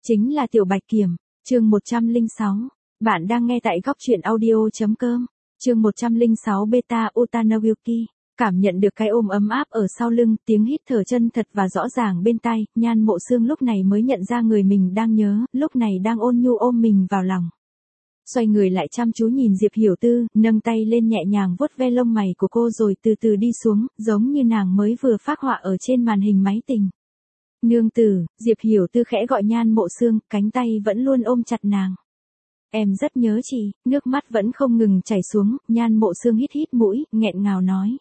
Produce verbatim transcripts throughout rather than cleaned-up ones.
chính là Tiểu Bạch Kiểm. Chương một trăm lẻ sáu. Bạn đang nghe tại góc truyện audio.com. Chương một trăm lẻ sáu Beta Utanawiki. Cảm nhận được cái ôm ấm áp ở sau lưng, tiếng hít thở chân thật và rõ ràng bên tai, Nhan Mộ Sương lúc này mới nhận ra người mình đang nhớ, lúc này đang ôn nhu ôm mình vào lòng. Xoay người lại chăm chú nhìn Diệp Hiểu Tư, nâng tay lên nhẹ nhàng vuốt ve lông mày của cô rồi từ từ đi xuống, giống như nàng mới vừa phác họa ở trên màn hình máy tính. Nương tử, Diệp Hiểu Tư khẽ gọi Nhan Mộ Sương, cánh tay vẫn luôn ôm chặt nàng. Em rất nhớ chị, nước mắt vẫn không ngừng chảy xuống, Nhan Mộ Sương hít hít mũi, nghẹn ngào nói.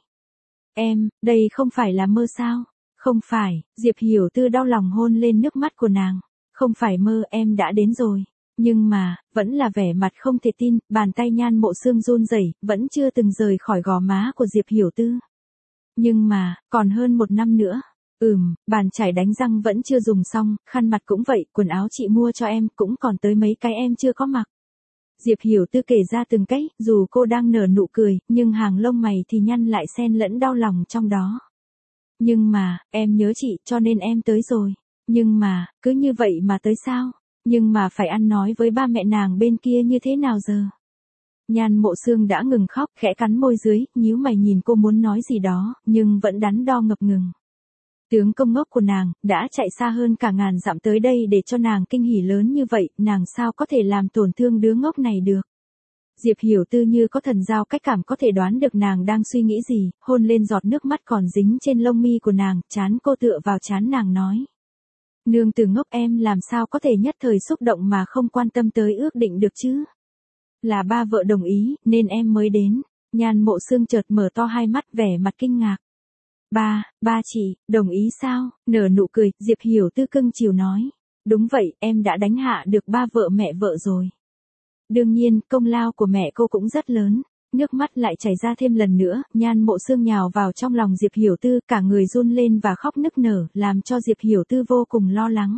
Em, đây không phải là mơ sao? Không phải, Diệp Hiểu Tư đau lòng hôn lên nước mắt của nàng. Không phải mơ, em đã đến rồi. Nhưng mà, vẫn là vẻ mặt không thể tin, bàn tay Nhan Mộ Sương run rẩy, vẫn chưa từng rời khỏi gò má của Diệp Hiểu Tư. Nhưng mà, còn hơn một năm nữa. Ừm, bàn chải đánh răng vẫn chưa dùng xong, khăn mặt cũng vậy, quần áo chị mua cho em cũng còn tới mấy cái em chưa có mặc. Diệp Hiểu Tư kể ra từng cái, dù cô đang nở nụ cười, nhưng hàng lông mày thì nhăn lại xen lẫn đau lòng trong đó. Nhưng mà, em nhớ chị, cho nên em tới rồi. Nhưng mà, cứ như vậy mà tới sao? Nhưng mà phải ăn nói với ba mẹ nàng bên kia như thế nào giờ? Nhan Mộ Sương đã ngừng khóc, khẽ cắn môi dưới, nhíu mày nhìn cô muốn nói gì đó, nhưng vẫn đắn đo ngập ngừng. Tướng công ngốc của nàng, đã chạy xa hơn cả ngàn dặm tới đây để cho nàng kinh hỉ lớn như vậy, nàng sao có thể làm tổn thương đứa ngốc này được. Diệp Hiểu Tư như có thần giao cách cảm có thể đoán được nàng đang suy nghĩ gì, hôn lên giọt nước mắt còn dính trên lông mi của nàng, trán cô tựa vào trán nàng nói. Nương tử ngốc, em làm sao có thể nhất thời xúc động mà không quan tâm tới ước định được chứ. Là ba vợ đồng ý, nên em mới đến. Nhan Mộ Sương chợt mở to hai mắt vẻ mặt kinh ngạc. Ba, ba chị, đồng ý sao? Nở nụ cười, Diệp Hiểu Tư cưng chiều nói. Đúng vậy, em đã đánh hạ được ba vợ mẹ vợ rồi. Đương nhiên, công lao của mẹ cô cũng rất lớn. Nước mắt lại chảy ra thêm lần nữa, Nhan Mộ Sương nhào vào trong lòng Diệp Hiểu Tư, cả người run lên và khóc nức nở, làm cho Diệp Hiểu Tư vô cùng lo lắng.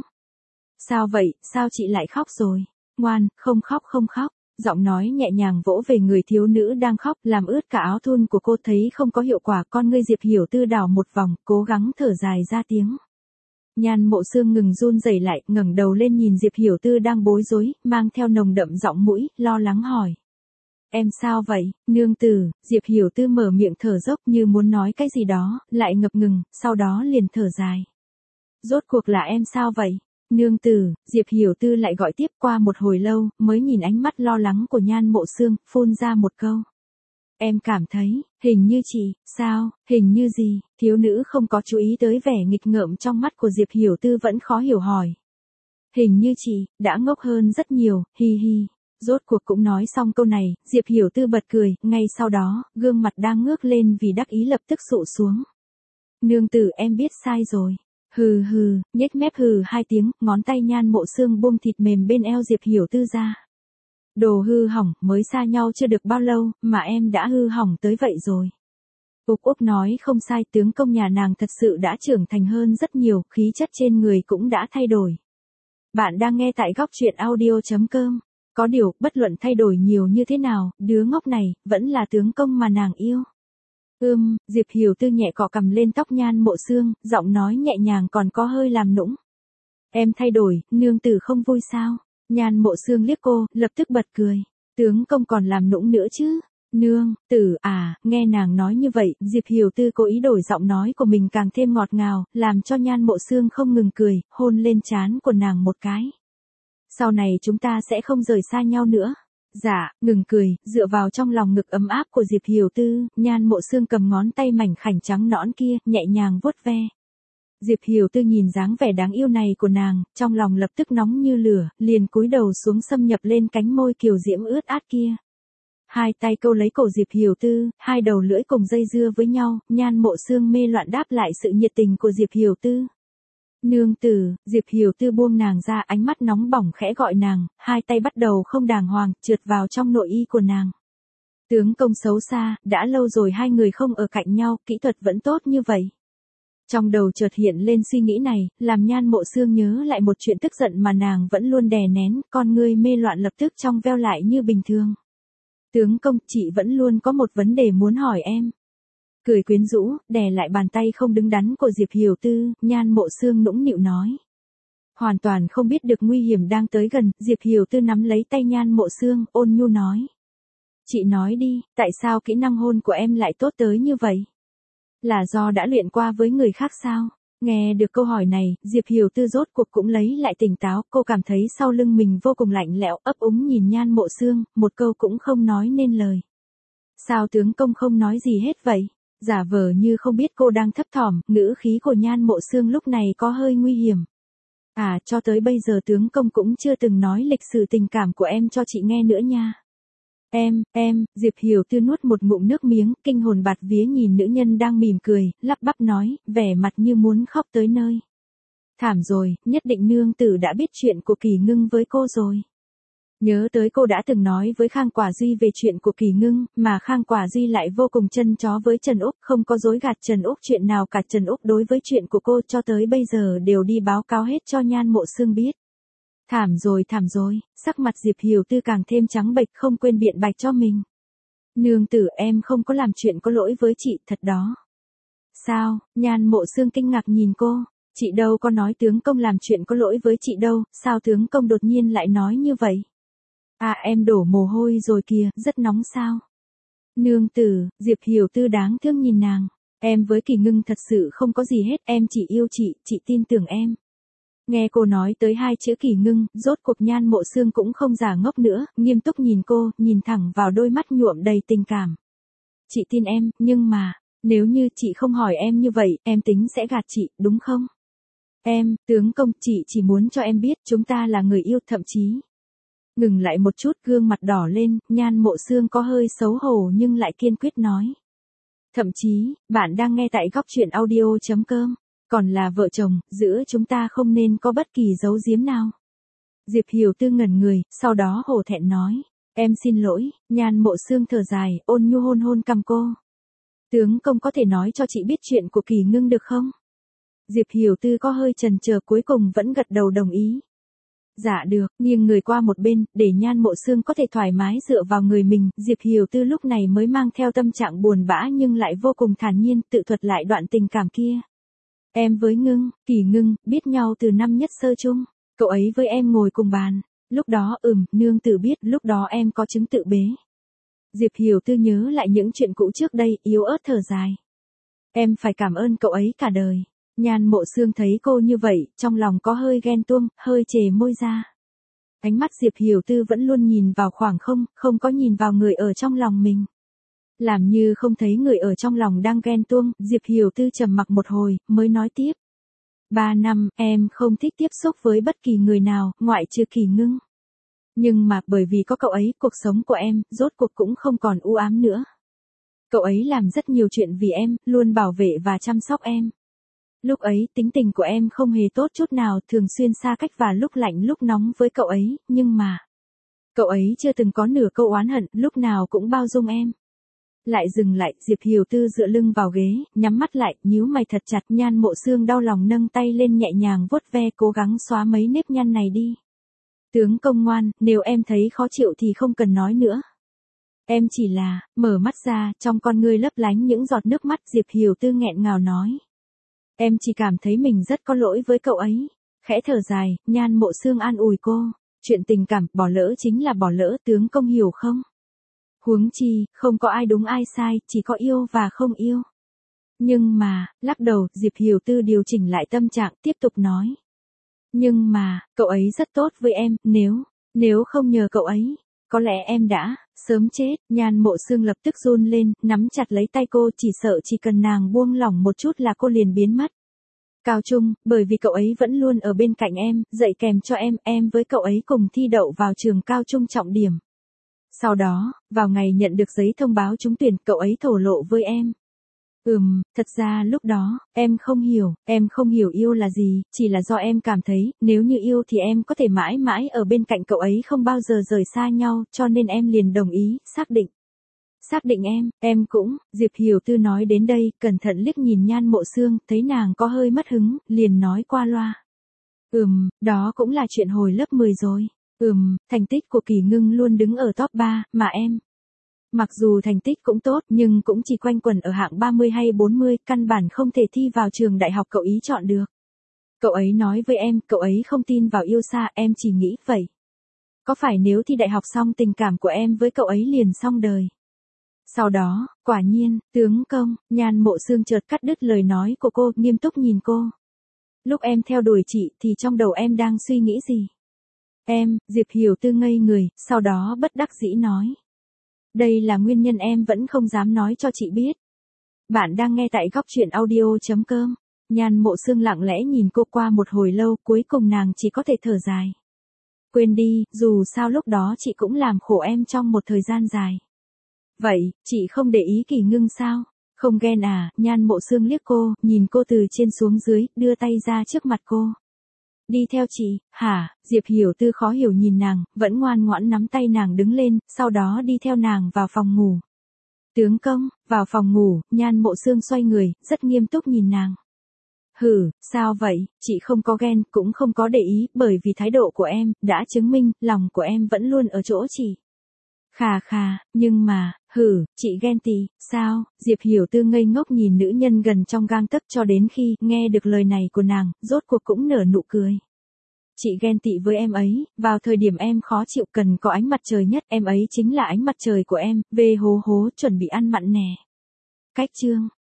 Sao vậy, sao chị lại khóc rồi? Ngoan, không khóc không khóc. Giọng nói nhẹ nhàng vỗ về người thiếu nữ đang khóc, làm ướt cả áo thun của cô, thấy không có hiệu quả, con ngươi Diệp Hiểu Tư đảo một vòng, cố gắng thở dài ra tiếng. Nhan Mộ Sương ngừng run rẩy lại, ngẩng đầu lên nhìn Diệp Hiểu Tư đang bối rối, mang theo nồng đậm giọng mũi, lo lắng hỏi. Em sao vậy, nương tử? Diệp Hiểu Tư mở miệng thở dốc như muốn nói cái gì đó, lại ngập ngừng, sau đó liền thở dài. Rốt cuộc là em sao vậy? Nương tử, Diệp Hiểu Tư lại gọi tiếp, qua một hồi lâu, mới nhìn ánh mắt lo lắng của Nhan Mộ Sương, phun ra một câu. Em cảm thấy, hình như chị, sao, hình như gì? Thiếu nữ không có chú ý tới vẻ nghịch ngợm trong mắt của Diệp Hiểu Tư vẫn khó hiểu hỏi. Hình như chị, đã ngốc hơn rất nhiều, hi hi. Rốt cuộc cũng nói xong câu này, Diệp Hiểu Tư bật cười, ngay sau đó, gương mặt đang ngước lên vì đắc ý lập tức sụ xuống. Nương tử, em biết sai rồi. Hừ hừ, nhếch mép hừ hai tiếng, ngón tay Nhan Mộ Sương buông thịt mềm bên eo Diệp Hiểu Tư ra. Đồ hư hỏng, mới xa nhau chưa được bao lâu, mà em đã hư hỏng tới vậy rồi. Úc Úc nói không sai, tướng công nhà nàng thật sự đã trưởng thành hơn rất nhiều, khí chất trên người cũng đã thay đổi. Bạn đang nghe tại góc truyện audio.com. Có điều, bất luận thay đổi nhiều như thế nào, đứa ngốc này, vẫn là tướng công mà nàng yêu. Ưm, Diệp Hiểu Tư nhẹ cọ cằm lên tóc Nhan Mộ Sương, giọng nói nhẹ nhàng còn có hơi làm nũng. Em thay đổi, nương tử không vui sao? Nhan Mộ Sương liếc cô, lập tức bật cười. Tướng công còn làm nũng nữa chứ? Nương, tử, à, nghe nàng nói như vậy, Diệp Hiểu Tư cố ý đổi giọng nói của mình càng thêm ngọt ngào, làm cho Nhan Mộ Sương không ngừng cười, hôn lên trán của nàng một cái. Sau này chúng ta sẽ không rời xa nhau nữa. Dạ, ngừng cười, dựa vào trong lòng ngực ấm áp của Diệp Hiểu Tư, Nhan Mộ Sương cầm ngón tay mảnh khảnh trắng nõn kia, nhẹ nhàng vuốt ve. Diệp Hiểu Tư nhìn dáng vẻ đáng yêu này của nàng, trong lòng lập tức nóng như lửa, liền cúi đầu xuống xâm nhập lên cánh môi kiều diễm ướt át kia. Hai tay câu lấy cổ Diệp Hiểu Tư, hai đầu lưỡi cùng dây dưa với nhau, Nhan Mộ Sương mê loạn đáp lại sự nhiệt tình của Diệp Hiểu Tư. Nương tử, Diệp Hiểu Tư buông nàng ra, ánh mắt nóng bỏng khẽ gọi nàng, hai tay bắt đầu không đàng hoàng, trượt vào trong nội y của nàng. Tướng công xấu xa, đã lâu rồi hai người không ở cạnh nhau, kỹ thuật vẫn tốt như vậy. Trong đầu chợt hiện lên suy nghĩ này, làm Nhan Mộ Sương nhớ lại một chuyện tức giận mà nàng vẫn luôn đè nén, con ngươi mê loạn lập tức trong veo lại như bình thường. Tướng công, chị vẫn luôn có một vấn đề muốn hỏi em. Cười quyến rũ, đè lại bàn tay không đứng đắn của Diệp Hiểu Tư, Nhan Mộ Sương nũng nịu nói. Hoàn toàn không biết được nguy hiểm đang tới gần, Diệp Hiểu Tư nắm lấy tay Nhan Mộ Sương, ôn nhu nói. Chị nói đi, tại sao kỹ năng hôn của em lại tốt tới như vậy? Là do đã luyện qua với người khác sao? Nghe được câu hỏi này, Diệp Hiểu Tư rốt cuộc cũng lấy lại tỉnh táo, cô cảm thấy sau lưng mình vô cùng lạnh lẽo, ấp úng nhìn Nhan Mộ Sương, một câu cũng không nói nên lời. Sao tướng công không nói gì hết vậy? Giả vờ như không biết cô đang thấp thỏm, ngữ khí của Nhan Mộ Sương lúc này có hơi nguy hiểm. À, cho tới bây giờ tướng công cũng chưa từng nói lịch sử tình cảm của em cho chị nghe nữa nha. Em, em, Diệp Hiểu Tư nuốt một ngụm nước miếng, kinh hồn bạt vía nhìn nữ nhân đang mỉm cười, lắp bắp nói, vẻ mặt như muốn khóc tới nơi. Thảm rồi, nhất định nương tử đã biết chuyện của Kỳ Ngưng với cô rồi. Nhớ tới cô đã từng nói với Khang Quả Duy về chuyện của Kỳ Ngưng, mà Khang Quả Duy lại vô cùng chân chó với Trần Úc, không có dối gạt Trần Úc chuyện nào cả. Trần Úc đối với chuyện của cô cho tới bây giờ đều đi báo cáo hết cho Nhan Mộ Sương biết. Thảm rồi thảm rồi, sắc mặt Diệp Hiểu Tư càng thêm trắng bệch, không quên biện bạch cho mình. Nương tử, em không có làm chuyện có lỗi với chị, thật đó. Sao? Nhan Mộ Sương kinh ngạc nhìn cô. Chị đâu có nói tướng công làm chuyện có lỗi với chị đâu, sao tướng công đột nhiên lại nói như vậy? À, em đổ mồ hôi rồi kìa, rất nóng sao? Nương tử, Diệp Hiểu Tư đáng thương nhìn nàng. Em với Kỳ Ngưng thật sự không có gì hết, em chỉ yêu chị, chị tin tưởng em. Nghe cô nói tới hai chữ Kỳ Ngưng, rốt cuộc Nhan Mộ Sương cũng không giả ngốc nữa, nghiêm túc nhìn cô, nhìn thẳng vào đôi mắt nhuộm đầy tình cảm. Chị tin em, nhưng mà, nếu như chị không hỏi em như vậy, em tính sẽ gạt chị, đúng không? Em, tướng công, chị chỉ muốn cho em biết chúng ta là người yêu, thậm chí. Ngừng lại một chút, gương mặt đỏ lên, Nhan Mộ Sương có hơi xấu hổ nhưng lại kiên quyết nói. Thậm chí, bạn đang nghe tại góc truyện audio chấm com. Còn là vợ chồng, giữa chúng ta không nên có bất kỳ giấu giếm nào. Diệp Hiểu Tư ngẩn người, sau đó hổ thẹn nói. Em xin lỗi, Nhan Mộ Sương thở dài, ôn nhu hôn hôn cằm cô. Tướng công có thể nói cho chị biết chuyện của Kỳ Ngưng được không? Diệp Hiểu Tư có hơi chần chờ, cuối cùng vẫn gật đầu đồng ý. Dạ được, nghiêng người qua một bên, để Nhan Mộ Sương có thể thoải mái dựa vào người mình, Diệp Hiểu Tư lúc này mới mang theo tâm trạng buồn bã nhưng lại vô cùng thản nhiên, tự thuật lại đoạn tình cảm kia. Em với Ngưng, Kỳ Ngưng, biết nhau từ năm nhất sơ chung, cậu ấy với em ngồi cùng bàn, lúc đó ừm, nương tử biết, lúc đó em có chứng tự bế. Diệp Hiểu Tư nhớ lại những chuyện cũ trước đây, yếu ớt thở dài. Em phải cảm ơn cậu ấy cả đời. Nhan Mộ Sương thấy cô như vậy, trong lòng có hơi ghen tuông, hơi chề môi ra. Ánh mắt Diệp Hiểu Tư vẫn luôn nhìn vào khoảng không, không có nhìn vào người ở trong lòng mình. Làm như không thấy người ở trong lòng đang ghen tuông, Diệp Hiểu Tư trầm mặc một hồi, mới nói tiếp. Ba năm, em không thích tiếp xúc với bất kỳ người nào, ngoại trừ Kỳ Ngưng. Nhưng mà, bởi vì có cậu ấy, cuộc sống của em, rốt cuộc cũng không còn u ám nữa. Cậu ấy làm rất nhiều chuyện vì em, luôn bảo vệ và chăm sóc em. Lúc ấy, tính tình của em không hề tốt chút nào, thường xuyên xa cách và lúc lạnh lúc nóng với cậu ấy, nhưng mà... Cậu ấy chưa từng có nửa câu oán hận, lúc nào cũng bao dung em. Lại dừng lại, Diệp Hiểu Tư dựa lưng vào ghế, nhắm mắt lại, nhíu mày thật chặt. Nhan Mộ Sương đau lòng nâng tay lên nhẹ nhàng vuốt ve, cố gắng xóa mấy nếp nhăn này đi. Tướng công ngoan, nếu em thấy khó chịu thì không cần nói nữa. Em chỉ là, mở mắt ra, trong con ngươi lấp lánh những giọt nước mắt. Diệp Hiểu Tư nghẹn ngào nói. Em chỉ cảm thấy mình rất có lỗi với cậu ấy. Khẽ thở dài, Nhan Mộ Sương an ủi cô. Chuyện tình cảm, bỏ lỡ chính là bỏ lỡ, tướng công hiểu không? Huống chi, không có ai đúng ai sai, chỉ có yêu và không yêu. Nhưng mà, lắc đầu, Diệp Hiểu Tư điều chỉnh lại tâm trạng, tiếp tục nói. Nhưng mà, cậu ấy rất tốt với em, nếu, nếu không nhờ cậu ấy, có lẽ em đã, sớm chết. Nhan Mộ Sương lập tức run lên, nắm chặt lấy tay cô, chỉ sợ chỉ cần nàng buông lỏng một chút là cô liền biến mất. Cao trung, bởi vì cậu ấy vẫn luôn ở bên cạnh em, dạy kèm cho em, em với cậu ấy cùng thi đậu vào trường cao trung trọng điểm. Sau đó, vào ngày nhận được giấy thông báo trúng tuyển, cậu ấy thổ lộ với em. Ừm, thật ra lúc đó, em không hiểu, em không hiểu yêu là gì, chỉ là do em cảm thấy, nếu như yêu thì em có thể mãi mãi ở bên cạnh cậu ấy không bao giờ rời xa nhau, cho nên em liền đồng ý, xác định. Xác định em, em cũng, Diệp Hiểu Tư nói đến đây, cẩn thận liếc nhìn Nhan Mộ Sương, thấy nàng có hơi mất hứng, liền nói qua loa. Ừm, đó cũng là chuyện hồi lớp mười rồi. Ừm, thành tích của Kỳ Ngưng luôn đứng ở top ba, mà em. Mặc dù thành tích cũng tốt, nhưng cũng chỉ quanh quẩn ở hạng ba mươi hay bốn mươi, căn bản không thể thi vào trường đại học cậu ý chọn được. Cậu ấy nói với em, cậu ấy không tin vào yêu xa, em chỉ nghĩ vậy. Có phải nếu thi đại học xong tình cảm của em với cậu ấy liền xong đời? Sau đó, quả nhiên, tướng công, Nhan Mộ Xương chợt cắt đứt lời nói của cô, nghiêm túc nhìn cô. Lúc em theo đuổi chị thì trong đầu em đang suy nghĩ gì? Em, Diệp Hiểu Tư ngây người, sau đó bất đắc dĩ nói. Đây là nguyên nhân em vẫn không dám nói cho chị biết. Bạn đang nghe tại góc truyện audio.com. Nhan Mộ Xương lặng lẽ nhìn cô qua một hồi lâu, cuối cùng nàng chỉ có thể thở dài. Quên đi, dù sao lúc đó chị cũng làm khổ em trong một thời gian dài. Vậy, chị không để ý Kỳ Ngưng sao? Không ghen à? Nhan Mộ Xương liếc cô, nhìn cô từ trên xuống dưới, đưa tay ra trước mặt cô. Đi theo chị, hả? Diệp Hiểu Tư khó hiểu nhìn nàng, vẫn ngoan ngoãn nắm tay nàng đứng lên, sau đó đi theo nàng vào phòng ngủ. Tướng công, vào phòng ngủ, Nhan Mộ Xương xoay người, rất nghiêm túc nhìn nàng. Hử, sao vậy, chị không có ghen, cũng không có để ý, bởi vì thái độ của em, đã chứng minh, lòng của em vẫn luôn ở chỗ chị. Khà khà, nhưng mà, hử, chị ghen tị, sao? Diệp Hiểu Tư ngây ngốc nhìn nữ nhân gần trong gang tấc cho đến khi nghe được lời này của nàng, rốt cuộc cũng nở nụ cười. Chị ghen tị với em ấy, vào thời điểm em khó chịu cần có ánh mặt trời nhất, em ấy chính là ánh mặt trời của em, về hố hố chuẩn bị ăn mặn nè. Cách chương